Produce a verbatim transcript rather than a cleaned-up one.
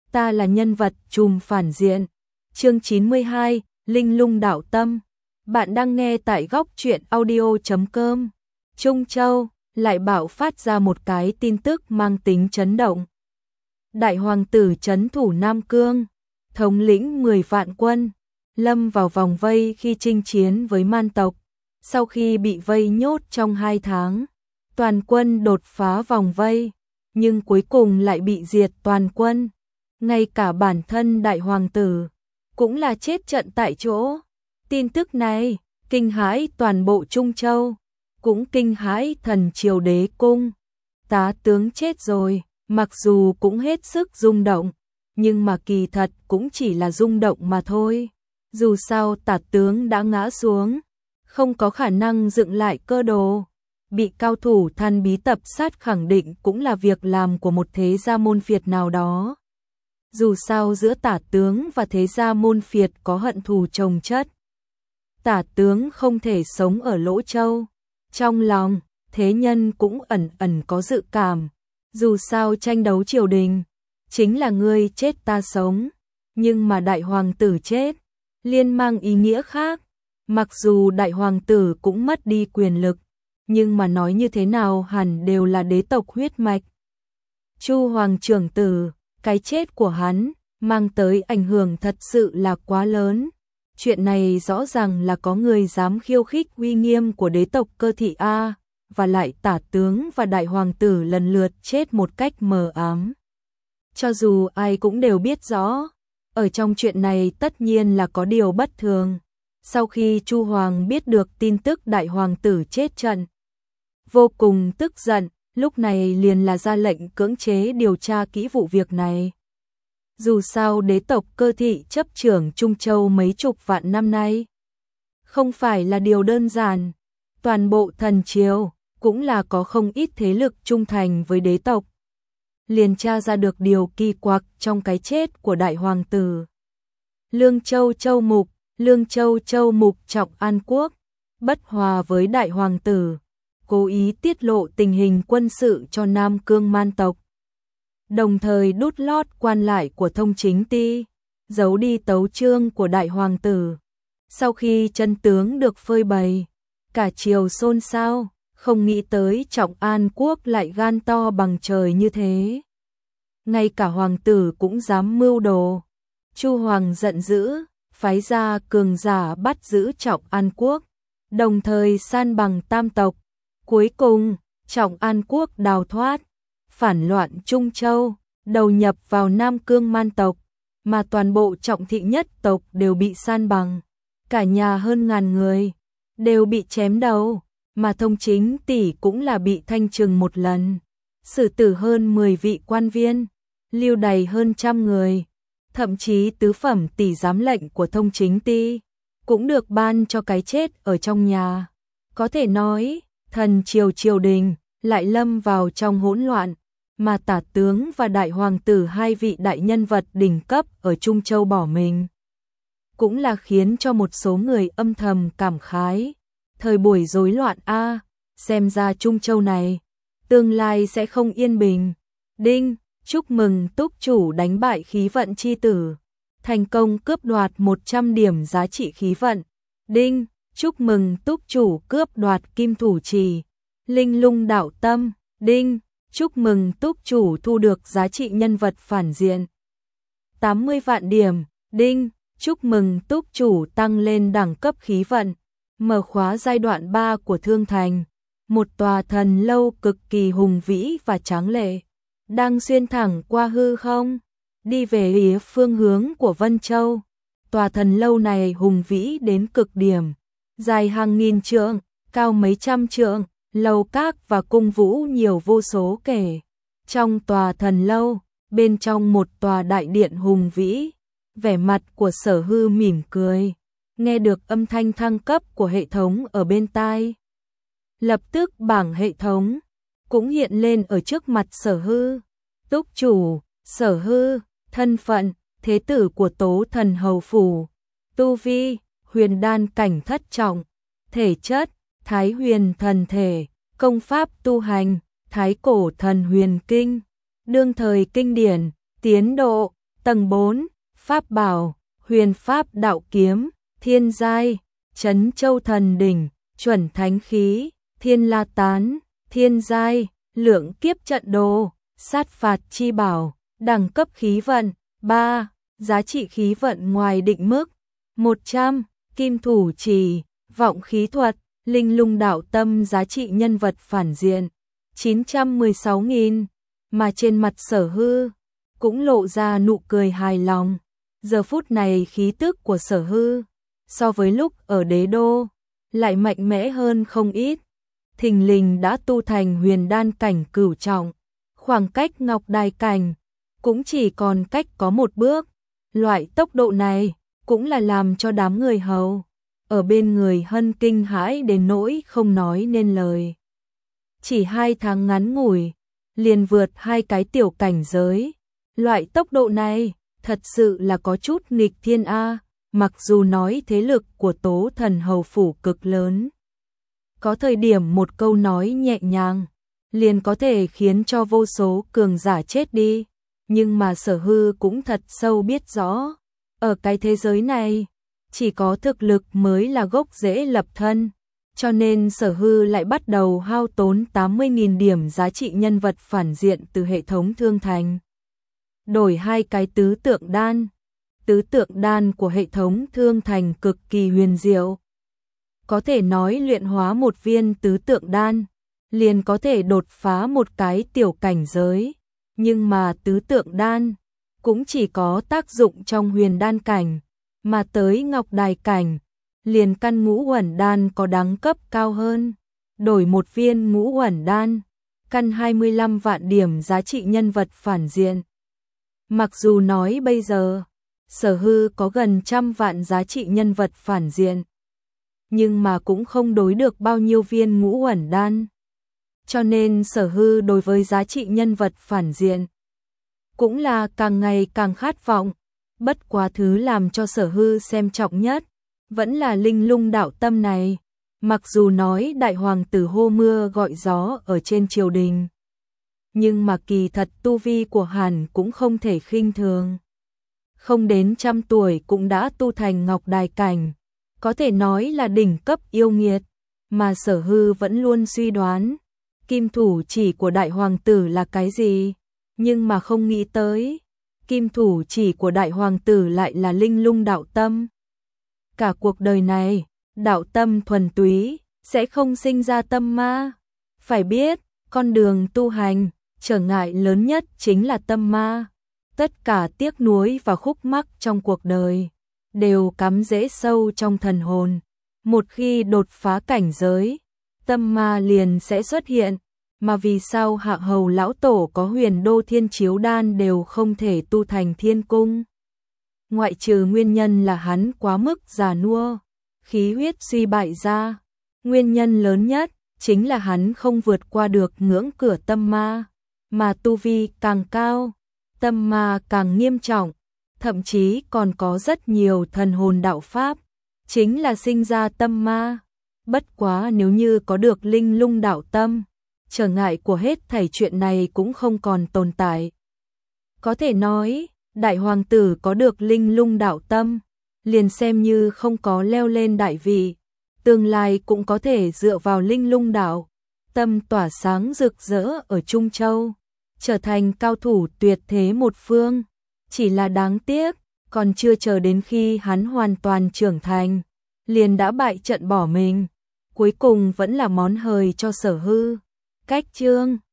ta là nhân vật trùm phản diện. Chương chín mươi hai, Linh Lung Đạo Tâm. Bạn đang nghe tại góc truyện audio chấm com. Trung Châu lại bạo phát ra một cái tin tức mang tính chấn động. Đại hoàng tử trấn thủ Nam Cương, thống lĩnh mười vạn quân, lâm vào vòng vây khi chinh chiến với man tộc. Sau khi bị vây nhốt trong hai tháng, toàn quân đột phá vòng vây, nhưng cuối cùng lại bị diệt toàn quân. Ngay cả bản thân đại hoàng tử cũng là chết trận tại chỗ. Tin tức này kinh hãi toàn bộ Trung Châu, cũng kinh hãi thần triều đế cung. Tá tướng chết rồi, mặc dù cũng hết sức rung động, nhưng mà kỳ thật cũng chỉ là rung động mà thôi. Dù sao tả tướng đã ngã xuống, không có khả năng dựng lại cơ đồ. Bị cao thủ than bí tập sát khẳng định cũng là việc làm của một thế gia môn phiệt nào đó. Dù sao giữa tả tướng và thế gia môn phiệt có hận thù chồng chất. Tả tướng không thể sống ở Lỗ Châu. Trong lòng, thế nhân cũng ẩn ẩn có dự cảm. Dù sao tranh đấu triều đình, chính là ngươi chết ta sống. Nhưng mà đại hoàng tử chết, liên mang ý nghĩa khác. Mặc dù đại hoàng tử cũng mất đi quyền lực, nhưng mà nói như thế nào hẳn đều là đế tộc huyết mạch. Chu hoàng trưởng tử, cái chết của hắn mang tới ảnh hưởng thật sự là quá lớn. Chuyện này rõ ràng là có người dám khiêu khích uy nghiêm của đế tộc Cơ Thị A, và lại tả tướng và đại hoàng tử lần lượt chết một cách mờ ám. Cho dù ai cũng đều biết rõ, ở trong chuyện này tất nhiên là có điều bất thường. Sau khi Chu hoàng biết được tin tức đại hoàng tử chết trận, vô cùng tức giận, lúc này liền là ra lệnh cưỡng chế điều tra kỹ vụ việc này. Dù sao đế tộc Cơ Thị chấp trưởng Trung Châu mấy chục vạn năm nay, không phải là điều đơn giản. Toàn bộ thần triều cũng là có không ít thế lực trung thành với đế tộc. Liền tra ra được điều kỳ quặc trong cái chết của đại hoàng tử. Lương Châu Châu Mục, Lương Châu Châu Mục Trọng An Quốc, bất hòa với đại hoàng tử, cố ý tiết lộ tình hình quân sự cho Nam Cương man tộc. Đồng thời đút lót quan lại của Thông Chính Ti, giấu đi tấu chương của đại hoàng tử. Sau khi chân tướng được phơi bày, cả triều xôn xao, không nghĩ tới Trọng An Quốc lại gan to bằng trời như thế. Ngay cả hoàng tử cũng dám mưu đồ. Chu hoàng giận dữ, phái ra cường giả bắt giữ Trọng An Quốc, đồng thời san bằng tam tộc. Cuối cùng, Trọng An Quốc đào thoát, phản loạn Trung Châu, đầu nhập vào Nam Cương man tộc, mà toàn bộ Trọng Thị nhất tộc đều bị san bằng. Cả nhà hơn ngàn người đều bị chém đầu, mà Thông Chính tỷ cũng là bị thanh trừng một lần. Xử tử hơn mười vị quan viên, lưu đày hơn trăm người. Thậm chí tứ phẩm tỷ giám lệnh của Thông Chính Ti cũng được ban cho cái chết ở trong nhà. Có thể nói, thần triều triều đình lại lâm vào trong hỗn loạn, mà tả tướng và đại hoàng tử hai vị đại nhân vật đỉnh cấp ở Trung Châu bỏ mình. Cũng là khiến cho một số người âm thầm cảm khái. Thời buổi rối loạn a, xem ra Trung Châu này tương lai sẽ không yên bình. Đinh, chúc mừng túc chủ đánh bại khí vận chi tử, thành công cướp đoạt một trăm điểm giá trị khí vận. Đinh, chúc mừng túc chủ cướp đoạt kim thủ trì, Linh Lung Đạo Tâm. Đinh, chúc mừng túc chủ thu được giá trị nhân vật phản diện tám mươi vạn điểm. Đinh, chúc mừng túc chủ tăng lên đẳng cấp khí vận, mở khóa giai đoạn ba của Thương Thành, một tòa thần lâu cực kỳ hùng vĩ và tráng lệ, đang xuyên thẳng qua hư không, đi về phía phương hướng của Vân Châu. Tòa thần lâu này hùng vĩ đến cực điểm, dài hàng nghìn trượng, cao mấy trăm trượng, lầu các và cung vũ nhiều vô số kể. Trong tòa thần lâu, bên trong một tòa đại điện hùng vĩ, vẻ mặt của Sở Hư mỉm cười, nghe được âm thanh thăng cấp của hệ thống ở bên tai. Lập tức bảng hệ thống cũng hiện lên ở trước mặt Sở Hư. Túc chủ, Sở Hư, thân phận, thế tử của Tố Thần Hầu Phủ, tu vi, huyền đan cảnh thất trọng, thể chất, Thái Huyền thần thể, công pháp tu hành, Thái Cổ Thần Huyền Kinh, đương thời kinh điển, tiến độ, Tầng bốn, Pháp bảo, Huyền Pháp Đạo Kiếm, Thiên Giai, Trấn Châu Thần Đỉnh, Chuẩn Thánh Khí, Thiên La Tán, Thiên Giai, Lượng Kiếp Trận Đồ, Sát Phạt Chi Bảo, đẳng cấp khí vận, ba, giá trị khí vận ngoài định mức, một trăm, Kim Thủ Chỉ, Vọng Khí Thuật, Linh Lung Đạo Tâm giá trị nhân vật phản diện, chín trăm mười sáu nghìn, mà trên mặt Sở Hư cũng lộ ra nụ cười hài lòng. Giờ phút này khí tức của Sở Hư so với lúc ở Đế Đô lại mạnh mẽ hơn không ít. Thình lình đã tu thành huyền đan cảnh cửu trọng, khoảng cách ngọc đài cảnh cũng chỉ còn cách có một bước. Loại tốc độ này cũng là làm cho đám người hầu ở bên người Hân kinh hãi đến nỗi không nói nên lời. Chỉ hai tháng ngắn ngủi liền vượt hai cái tiểu cảnh giới. Loại tốc độ này thật sự là có chút nghịch thiên a. Mặc dù nói thế lực của Tố Thần Hầu phủ cực lớn, có thời điểm một câu nói nhẹ nhàng liền có thể khiến cho vô số cường giả chết đi, nhưng mà Sở Hư cũng thật sâu biết rõ, ở cái thế giới này chỉ có thực lực mới là gốc rễ lập thân, cho nên Sở Hư lại bắt đầu hao tốn tám mươi nghìn điểm giá trị nhân vật phản diện từ hệ thống thương thành, đổi hai cái tứ tượng đan. Tứ tượng đan của hệ thống thương thành cực kỳ huyền diệu, có thể nói luyện hóa một viên tứ tượng đan liền có thể đột phá một cái tiểu cảnh giới, nhưng mà tứ tượng đan cũng chỉ có tác dụng trong huyền đan cảnh, mà tới ngọc đài cảnh liền căn ngũ uẩn đan có đẳng cấp cao hơn, đổi một viên ngũ uẩn đan căn hai mươi lăm vạn điểm giá trị nhân vật phản diện. Mặc dù nói bây giờ Sở Hư có gần trăm vạn giá trị nhân vật phản diện, nhưng mà cũng không đối được bao nhiêu viên ngũ uẩn đan. Cho nên Sở Hư đối với giá trị nhân vật phản diện cũng là càng ngày càng khát vọng. Bất quá thứ làm cho Sở Hư xem trọng nhất vẫn là Linh Lung Đạo Tâm này. Mặc dù nói đại hoàng tử hô mưa gọi gió ở trên triều đình, nhưng mà kỳ thật tu vi của Hàn cũng không thể khinh thường. Không đến trăm tuổi cũng đã tu thành ngọc đài cảnh, có thể nói là đỉnh cấp yêu nghiệt, mà Sở Hư vẫn luôn suy đoán kim thủ chỉ của đại hoàng tử là cái gì, nhưng mà không nghĩ tới kim thủ chỉ của đại hoàng tử lại là Linh Lung Đạo Tâm. Cả cuộc đời này, đạo tâm thuần túy sẽ không sinh ra tâm ma. Phải biết, con đường tu hành, trở ngại lớn nhất chính là tâm ma. Tất cả tiếc nuối và khúc mắc trong cuộc đời đều cắm rễ sâu trong thần hồn. Một khi đột phá cảnh giới, tâm ma liền sẽ xuất hiện. Mà vì sao Hạ Hầu lão tổ có Huyền Đô Thiên Chiếu Đan đều không thể tu thành thiên cung? Ngoại trừ nguyên nhân là hắn quá mức già nua, khí huyết suy bại ra. Nguyên nhân lớn nhất chính là hắn không vượt qua được ngưỡng cửa tâm ma, mà tu vi càng cao, tâm ma càng nghiêm trọng, thậm chí còn có rất nhiều thần hồn đạo pháp, chính là sinh ra tâm ma. Bất quá nếu như có được Linh Lung Đạo Tâm, trở ngại của hết thảy chuyện này cũng không còn tồn tại. Có thể nói, đại hoàng tử có được Linh Lung Đạo Tâm, liền xem như không có leo lên đại vị, tương lai cũng có thể dựa vào Linh Lung Đạo Tâm tỏa sáng rực rỡ ở Trung Châu, trở thành cao thủ tuyệt thế một phương. Chỉ là đáng tiếc, còn chưa chờ đến khi hắn hoàn toàn trưởng thành, liền đã bại trận bỏ mình. Cuối cùng vẫn là món hời cho Sở Hư. Cách chương